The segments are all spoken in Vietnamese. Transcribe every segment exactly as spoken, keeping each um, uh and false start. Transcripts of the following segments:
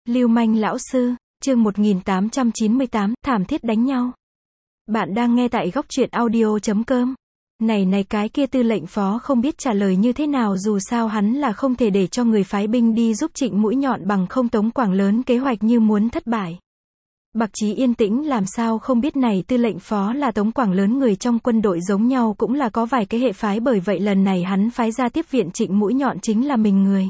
Lưu manh lão sư, chương một nghìn tám trăm chín mươi tám, thảm thiết đánh nhau. Bạn đang nghe tại góc truyện audio chấm com. Này này cái kia tư lệnh phó không biết trả lời như thế nào, dù sao hắn là không thể để cho người phái binh đi giúp Trịnh Mũi Nhọn, bằng không Tống Quảng lớn kế hoạch như muốn thất bại. Bạc Chí yên tĩnh làm sao không biết này tư lệnh phó là Tống Quảng lớn người trong quân đội, giống nhau cũng là có vài cái hệ phái, bởi vậy lần này hắn phái ra tiếp viện Trịnh Mũi Nhọn chính là mình người.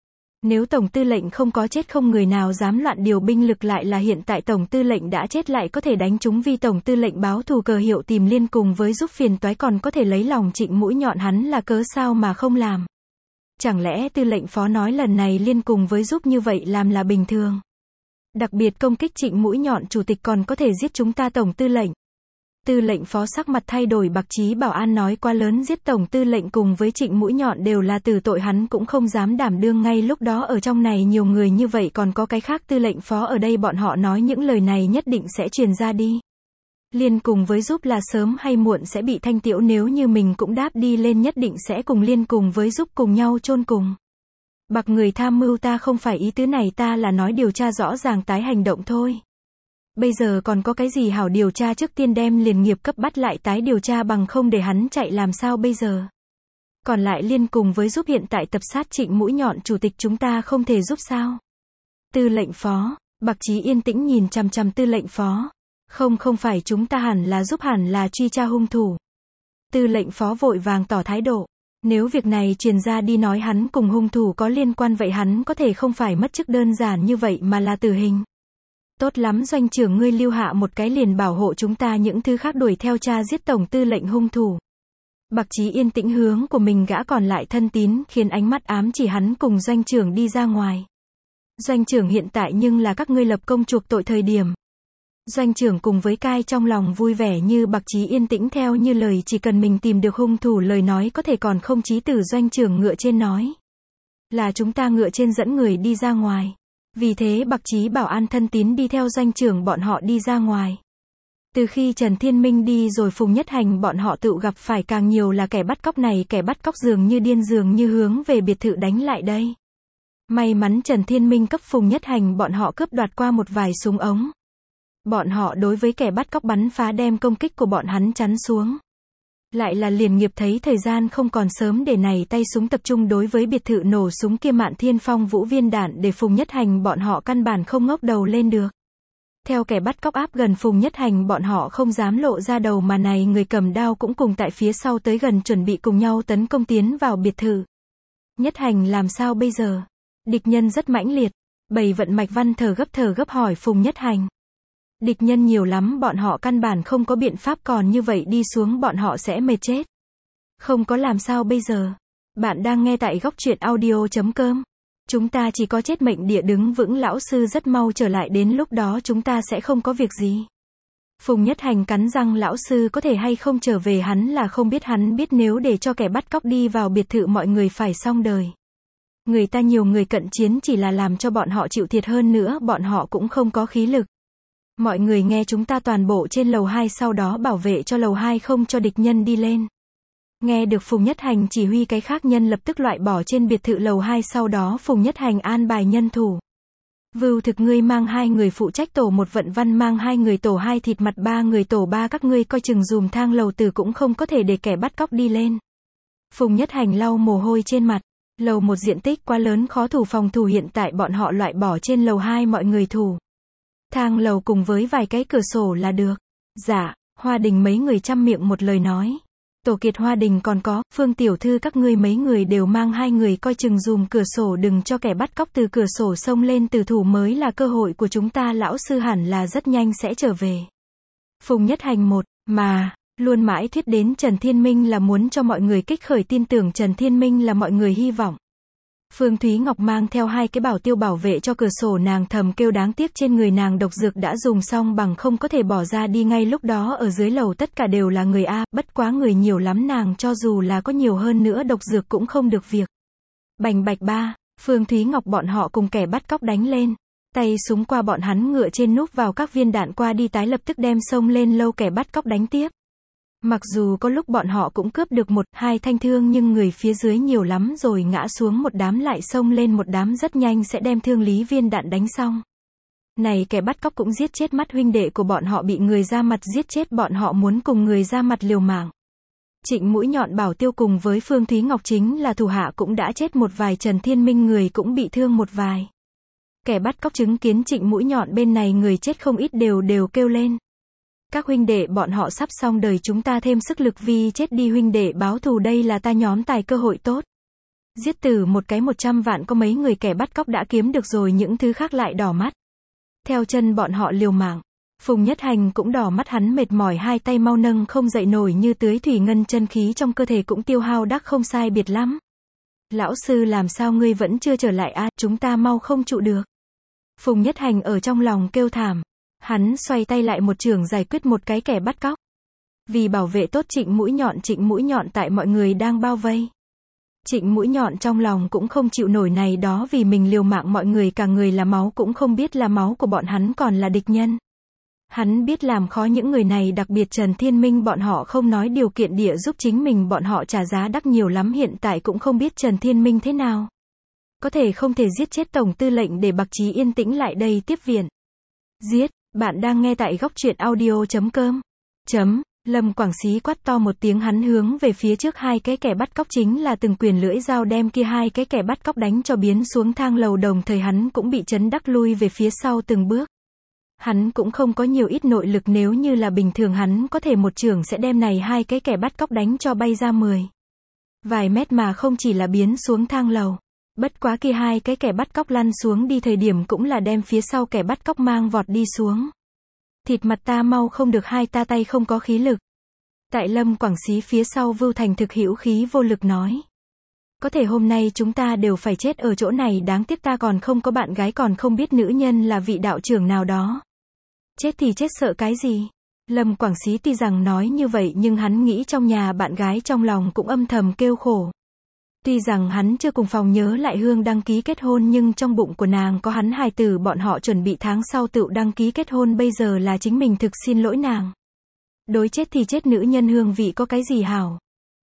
Nếu tổng tư lệnh không có chết, không người nào dám loạn điều binh lực, lại là hiện tại tổng tư lệnh đã chết lại có thể đánh chúng vì tổng tư lệnh báo thù cờ hiệu tìm liên cùng với giúp phiền toái, còn có thể lấy lòng Trịnh Mũi Nhọn, hắn là cớ sao mà không làm. Chẳng lẽ tư lệnh phó nói lần này liên cùng với giúp như vậy làm là bình thường? Đặc biệt công kích Trịnh Mũi Nhọn chủ tịch còn có thể giết chúng ta tổng tư lệnh. Tư lệnh phó sắc mặt thay đổi, Bạc Chí bảo an nói quá lớn, giết tổng tư lệnh cùng với Trịnh Mũi Nhọn đều là tử tội, hắn cũng không dám đảm đương. Ngay lúc đó ở trong này nhiều người như vậy, còn có cái khác tư lệnh phó ở đây, bọn họ nói những lời này nhất định sẽ truyền ra đi. Liên cùng với giúp là sớm hay muộn sẽ bị thanh tiễu, nếu như mình cũng đáp đi lên nhất định sẽ cùng liên cùng với giúp cùng nhau chôn cùng. Bạc người tham mưu, ta không phải ý tứ này, ta là nói điều tra rõ ràng tái hành động thôi. Bây giờ còn có cái gì hảo điều tra, trước tiên đem liền nghiệp cấp bắt lại tái điều tra, bằng không để hắn chạy làm sao bây giờ? Còn lại liên cùng với giúp hiện tại tập sát Trịnh Mũi Nhọn chủ tịch, chúng ta không thể giúp sao? Tư lệnh phó, Bạc Chí yên tĩnh nhìn chằm chằm tư lệnh phó. Không không phải chúng ta hẳn là giúp, hẳn là truy tra hung thủ. Tư lệnh phó vội vàng tỏ thái độ. Nếu việc này truyền ra đi, nói hắn cùng hung thủ có liên quan, vậy hắn có thể không phải mất chức đơn giản như vậy mà là tử hình. Tốt lắm doanh trưởng, ngươi lưu hạ một cái liền bảo hộ chúng ta, những thứ khác đuổi theo cha giết tổng tư lệnh hung thủ. Bạc Chí yên tĩnh hướng của mình gã còn lại thân tín, khiến ánh mắt ám chỉ hắn cùng doanh trưởng đi ra ngoài. Doanh trưởng, hiện tại nhưng là các ngươi lập công chuộc tội thời điểm. Doanh trưởng cùng với cai trong lòng vui vẻ, như Bạc Chí yên tĩnh theo như lời, chỉ cần mình tìm được hung thủ, lời nói có thể còn không chí tử. Doanh trưởng ngựa trên nói là chúng ta ngựa trên dẫn người đi ra ngoài. Vì thế Bạc Chí bảo an thân tín đi theo doanh trưởng bọn họ đi ra ngoài. Từ khi Trần Thiên Minh đi rồi, Phùng Nhất Hành bọn họ tự gặp phải càng nhiều là kẻ bắt cóc này, kẻ bắt cóc dường như điên, dường như hướng về biệt thự đánh lại đây. May mắn Trần Thiên Minh cấp Phùng Nhất Hành bọn họ cướp đoạt qua một vài súng ống. Bọn họ đối với kẻ bắt cóc bắn phá, đem công kích của bọn hắn chắn xuống. Lại là liền nghiệp thấy thời gian không còn sớm, để này tay súng tập trung đối với biệt thự nổ súng kia, Mạn Thiên Phong vũ viên đạn, để Phùng Nhất Hành bọn họ căn bản không ngóc đầu lên được. Theo kẻ bắt cóc áp gần Phùng Nhất Hành bọn họ không dám lộ ra đầu, mà này người cầm đao cũng cùng tại phía sau tới gần, chuẩn bị cùng nhau tấn công tiến vào biệt thự. Nhất Hành làm sao bây giờ? Địch nhân rất mãnh liệt. Bầy vận Mạch Văn thở gấp thở gấp hỏi Phùng Nhất Hành. Địch nhân nhiều lắm, bọn họ căn bản không có biện pháp, còn như vậy đi xuống bọn họ sẽ mệt chết. Không có làm sao bây giờ? Bạn đang nghe tại góc truyện audio chấm com. Chúng ta chỉ có chết mệnh địa đứng vững, lão sư rất mau trở lại, đến lúc đó chúng ta sẽ không có việc gì. Phùng Nhất Hành cắn răng, lão sư có thể hay không trở về hắn là không biết, hắn biết nếu để cho kẻ bắt cóc đi vào biệt thự mọi người phải xong đời. Người ta nhiều người cận chiến chỉ là làm cho bọn họ chịu thiệt, hơn nữa bọn họ cũng không có khí lực. Mọi người nghe, chúng ta toàn bộ trên lầu hai, sau đó bảo vệ cho lầu hai không cho địch nhân đi lên. Nghe được Phùng Nhất Hành chỉ huy, cái khác nhân lập tức loại bỏ trên biệt thự lầu hai, sau đó Phùng Nhất Hành an bài nhân thủ. Vưu Thực, ngươi mang hai người phụ trách tổ một, Vận Văn mang hai người tổ hai, Thịt Mặt ba người tổ ba, các ngươi coi chừng dùm thang lầu từ, cũng không có thể để kẻ bắt cóc đi lên. Phùng Nhất Hành lau mồ hôi trên mặt. Lầu một diện tích quá lớn, khó thủ phòng thủ, hiện tại bọn họ loại bỏ trên lầu hai mọi người thủ. Thang lầu cùng với vài cái cửa sổ là được. Dạ, Hoa Đình mấy người chăm miệng một lời nói. Tổ Kiệt, Hoa Đình còn có Phương tiểu thư, các ngươi mấy người đều mang hai người coi chừng dùm cửa sổ, đừng cho kẻ bắt cóc từ cửa sổ xông lên, từ thủ mới là cơ hội của chúng ta, lão sư hẳn là rất nhanh sẽ trở về. Phùng Nhất Hành một, mà, luôn mãi thuyết đến Trần Thiên Minh là muốn cho mọi người kích khởi tin tưởng Trần Thiên Minh là mọi người hy vọng. Phương Thúy Ngọc mang theo hai cái bảo tiêu bảo vệ cho cửa sổ, nàng thầm kêu đáng tiếc trên người nàng độc dược đã dùng xong, bằng không có thể bỏ ra đi. Ngay lúc đó ở dưới lầu tất cả đều là người A, bất quá người nhiều lắm, nàng cho dù là có nhiều hơn nữa độc dược cũng không được việc. Bành bạch ba, Phương Thúy Ngọc bọn họ cùng kẻ bắt cóc đánh lên. Tay súng qua bọn hắn ngựa trên núp vào, các viên đạn qua đi tái lập tức đem xông lên lâu kẻ bắt cóc đánh tiếp. Mặc dù có lúc bọn họ cũng cướp được một, hai thanh thương, nhưng người phía dưới nhiều lắm rồi, ngã xuống một đám lại xông lên một đám, rất nhanh sẽ đem thương lý viên đạn đánh xong. Này kẻ bắt cóc cũng giết chết mắt huynh đệ của bọn họ bị người ra mặt giết chết bọn họ muốn cùng người ra mặt liều mạng. Trịnh Mũi Nhọn Bảo Tiêu cùng với Phương Thúy Ngọc chính là thủ hạ cũng đã chết một vài, Trần Thiên Minh người cũng bị thương một vài. Kẻ bắt cóc chứng kiến Trịnh Mũi Nhọn bên này người chết không ít đều đều kêu lên. Các huynh đệ bọn họ sắp xong đời chúng ta thêm sức lực vì chết đi huynh đệ báo thù đây là ta nhóm tài cơ hội tốt. Giết tử một cái một trăm vạn có mấy người kẻ bắt cóc đã kiếm được rồi những thứ khác lại đỏ mắt. Theo chân bọn họ liều mạng. Phùng Nhất Hành cũng đỏ mắt hắn mệt mỏi hai tay mau nâng không dậy nổi như tưới thủy ngân chân khí trong cơ thể cũng tiêu hao đắc không sai biệt lắm. Lão sư làm sao ngươi vẫn chưa trở lại a, à, chúng ta mau không trụ được. Phùng Nhất Hành ở trong lòng kêu thảm. Hắn xoay tay lại một chưởng giải quyết một cái kẻ bắt cóc. Vì bảo vệ tốt Trịnh Mũi Nhọn, Trịnh Mũi Nhọn tại mọi người đang bao vây. Trịnh Mũi Nhọn trong lòng cũng không chịu nổi này đó vì mình liều mạng mọi người cả người là máu cũng không biết là máu của bọn hắn còn là địch nhân. Hắn biết làm khó những người này đặc biệt Trần Thiên Minh bọn họ không nói điều kiện địa giúp chính mình bọn họ trả giá đắt nhiều lắm hiện tại cũng không biết Trần Thiên Minh thế nào. Có thể không thể giết chết Tổng Tư lệnh để Bạc Chí yên tĩnh lại đây tiếp viện. Giết, bạn đang nghe tại góc truyện audio chấm com. Chấm, Lâm Quảng Xí quát to một tiếng hắn hướng về phía trước hai cái kẻ bắt cóc chính là từng quyền lưỡi dao đem kia hai cái kẻ bắt cóc đánh cho biến xuống thang lầu đồng thời hắn cũng bị chấn đắc lui về phía sau từng bước. Hắn cũng không có nhiều ít nội lực nếu như là bình thường hắn có thể một chưởng sẽ đem này hai cái kẻ bắt cóc đánh cho bay ra mười vài mét mà không chỉ là biến xuống thang lầu. Bất quá kia hai cái kẻ bắt cóc lăn xuống đi thời điểm cũng là đem phía sau kẻ bắt cóc mang vọt đi xuống. Thịt mặt ta mau không được hai ta tay không có khí lực. Tại Lâm Quảng Xí phía sau Vưu Thành thực hữu khí vô lực nói. Có thể hôm nay chúng ta đều phải chết ở chỗ này đáng tiếc ta còn không có bạn gái còn không biết nữ nhân là vị đạo trưởng nào đó. Chết thì chết sợ cái gì? Lâm Quảng Xí tuy rằng nói như vậy nhưng hắn nghĩ trong nhà bạn gái trong lòng cũng âm thầm kêu khổ. Tuy rằng hắn chưa cùng phòng nhớ lại Hương đăng ký kết hôn nhưng trong bụng của nàng có hắn hài tử bọn họ chuẩn bị tháng sau tự đăng ký kết hôn bây giờ là chính mình thực xin lỗi nàng. Đối chết thì chết nữ nhân hương vị có cái gì hảo?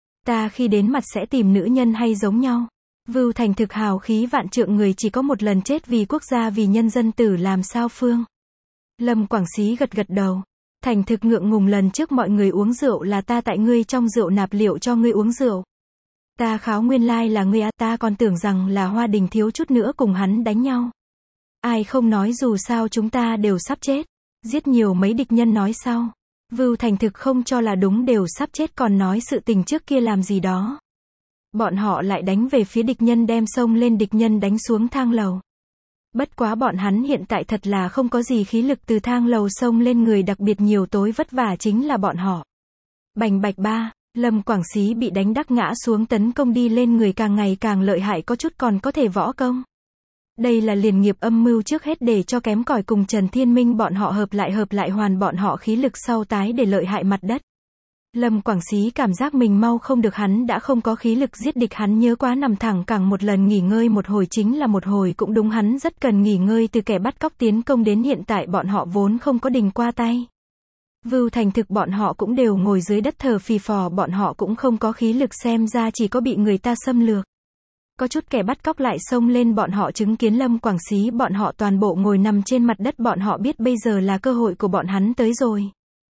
Ta khi đến mặt sẽ tìm nữ nhân hay giống nhau? Vưu Thành thực hào khí vạn trượng người chỉ có một lần chết vì quốc gia vì nhân dân tử làm sao phương? Lâm Quảng Xí gật gật đầu. Thành thực ngượng ngùng lần trước mọi người uống rượu là ta tại ngươi trong rượu nạp liệu cho ngươi uống rượu. Ta kháo nguyên lai là ngươi à, ta còn tưởng rằng là Hoa Đình thiếu chút nữa cùng hắn đánh nhau. Ai không nói dù sao chúng ta đều sắp chết. Giết nhiều mấy địch nhân nói sau. Vưu Thành thực không cho là đúng đều sắp chết còn nói sự tình trước kia làm gì đó. Bọn họ lại đánh về phía địch nhân đem xông lên địch nhân đánh xuống thang lầu. Bất quá bọn hắn hiện tại thật là không có gì khí lực từ thang lầu xông lên người đặc biệt nhiều tối vất vả chính là bọn họ. Bành bạch ba, Lâm Quảng Xí bị đánh đắc ngã xuống tấn công đi lên người càng ngày càng lợi hại có chút còn có thể võ công. Đây là liền nghiệp âm mưu trước hết để cho kém cỏi cùng Trần Thiên Minh bọn họ hợp lại hợp lại hoàn bọn họ khí lực sau tái để lợi hại mặt đất. Lâm Quảng Xí cảm giác mình mau không được hắn đã không có khí lực giết địch hắn nhớ quá nằm thẳng cẳng một lần nghỉ ngơi một hồi chính là một hồi cũng đúng hắn rất cần nghỉ ngơi từ kẻ bắt cóc tiến công đến hiện tại bọn họ vốn không có đình qua tay. Vưu Thành thực bọn họ cũng đều ngồi dưới đất thờ phì phò bọn họ cũng không có khí lực xem ra chỉ có bị người ta xâm lược. Có chút kẻ bắt cóc lại xông lên bọn họ chứng kiến Lâm Quảng Xí bọn họ toàn bộ ngồi nằm trên mặt đất bọn họ biết bây giờ là cơ hội của bọn hắn tới rồi.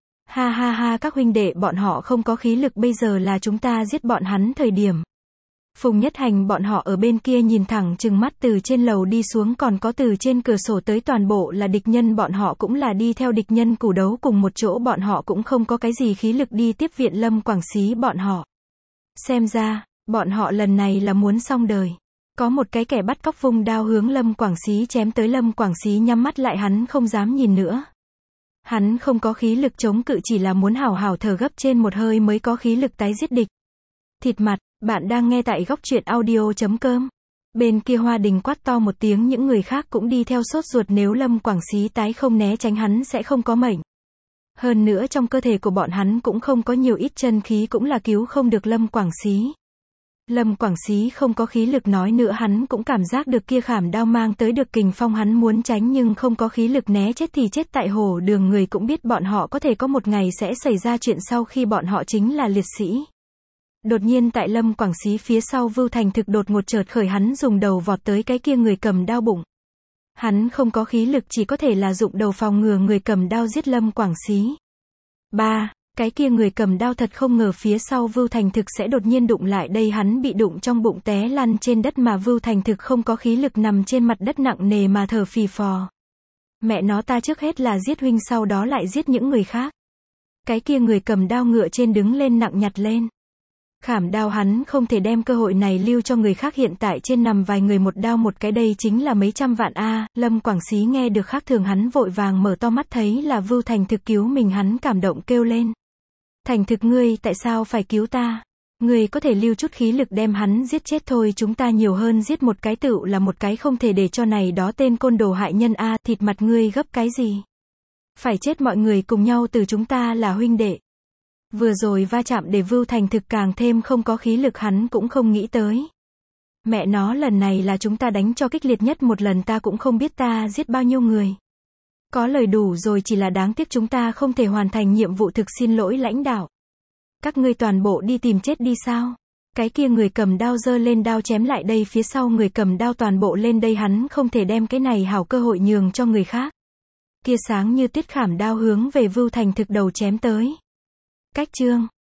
Ha ha ha các huynh đệ bọn họ không có khí lực bây giờ là chúng ta giết bọn hắn thời điểm. Phùng Nhất Hành bọn họ ở bên kia nhìn thẳng chừng mắt từ trên lầu đi xuống còn có từ trên cửa sổ tới toàn bộ là địch nhân bọn họ cũng là đi theo địch nhân củ đấu cùng một chỗ bọn họ cũng không có cái gì khí lực đi tiếp viện Lâm Quảng Xí bọn họ. Xem ra, bọn họ lần này là muốn xong đời. Có một cái kẻ bắt cóc vung đao hướng Lâm Quảng Xí chém tới Lâm Quảng Xí nhắm mắt lại hắn không dám nhìn nữa. Hắn không có khí lực chống cự chỉ là muốn hào hào thở gấp trên một hơi mới có khí lực tái giết địch. Thịt mặt, bạn đang nghe tại góc truyện audio chấm com. Bên kia Hoa Đình quát to một tiếng những người khác cũng đi theo sốt ruột nếu Lâm Quảng Xí tái không né tránh hắn sẽ không có mệnh. Hơn nữa trong cơ thể của bọn hắn cũng không có nhiều ít chân khí cũng là cứu không được Lâm Quảng Xí. Lâm Quảng Xí không có khí lực nói nữa hắn cũng cảm giác được kia khảm đao mang tới được kình phong hắn muốn tránh nhưng không có khí lực né chết thì chết tại hồ đường người cũng biết bọn họ có thể có một ngày sẽ xảy ra chuyện sau khi bọn họ chính là liệt sĩ. Đột nhiên tại Lâm Quảng Xí phía sau Vưu Thành thực đột ngột chợt khởi hắn dùng đầu vọt tới cái kia người cầm đao bụng. Hắn không có khí lực, chỉ có thể là dụng đầu phòng ngừa người cầm đao giết Lâm Quảng Xí. ba. Cái kia người cầm đao thật không ngờ phía sau Vưu Thành Thực sẽ đột nhiên đụng lại đây, hắn bị đụng trong bụng té lăn trên đất mà Vưu Thành Thực không có khí lực nằm trên mặt đất nặng nề mà thở phì phò. Mẹ nó, ta trước hết là giết huynh sau đó lại giết những người khác. Cái kia người cầm đao ngựa trên đứng lên nặng nhặt lên. Khảm đao, hắn không thể đem cơ hội này lưu cho người khác, hiện tại trên nằm vài người một đao một cái đây chính là mấy trăm vạn a. Lâm Quảng Xí nghe được khác thường, hắn vội vàng mở to mắt thấy là Vưu Thành Thực cứu mình, hắn cảm động kêu lên. Thành Thực, ngươi tại sao phải cứu ta? Ngươi có thể lưu chút khí lực đem hắn giết chết thôi, chúng ta nhiều hơn giết một cái tựu là một cái, không thể để cho này đó tên côn đồ hại nhân a. Thịt mặt ngươi gấp cái gì? Phải chết mọi người cùng nhau, từ chúng ta là huynh đệ. Vừa rồi va chạm để Vưu Thành Thực càng thêm không có khí lực, hắn cũng không nghĩ tới. Mẹ nó, lần này là chúng ta đánh cho kích liệt nhất một lần, ta cũng không biết ta giết bao nhiêu người. Có lời đủ rồi, chỉ là đáng tiếc chúng ta không thể hoàn thành nhiệm vụ, thực xin lỗi lãnh đạo. Các ngươi toàn bộ đi tìm chết đi sao? Cái kia người cầm đao giơ lên đao chém lại đây, phía sau người cầm đao toàn bộ lên đây, hắn không thể đem cái này hảo cơ hội nhường cho người khác. Kia sáng như tuyết khảm đao hướng về Vưu Thành Thực đầu chém tới. Cách chương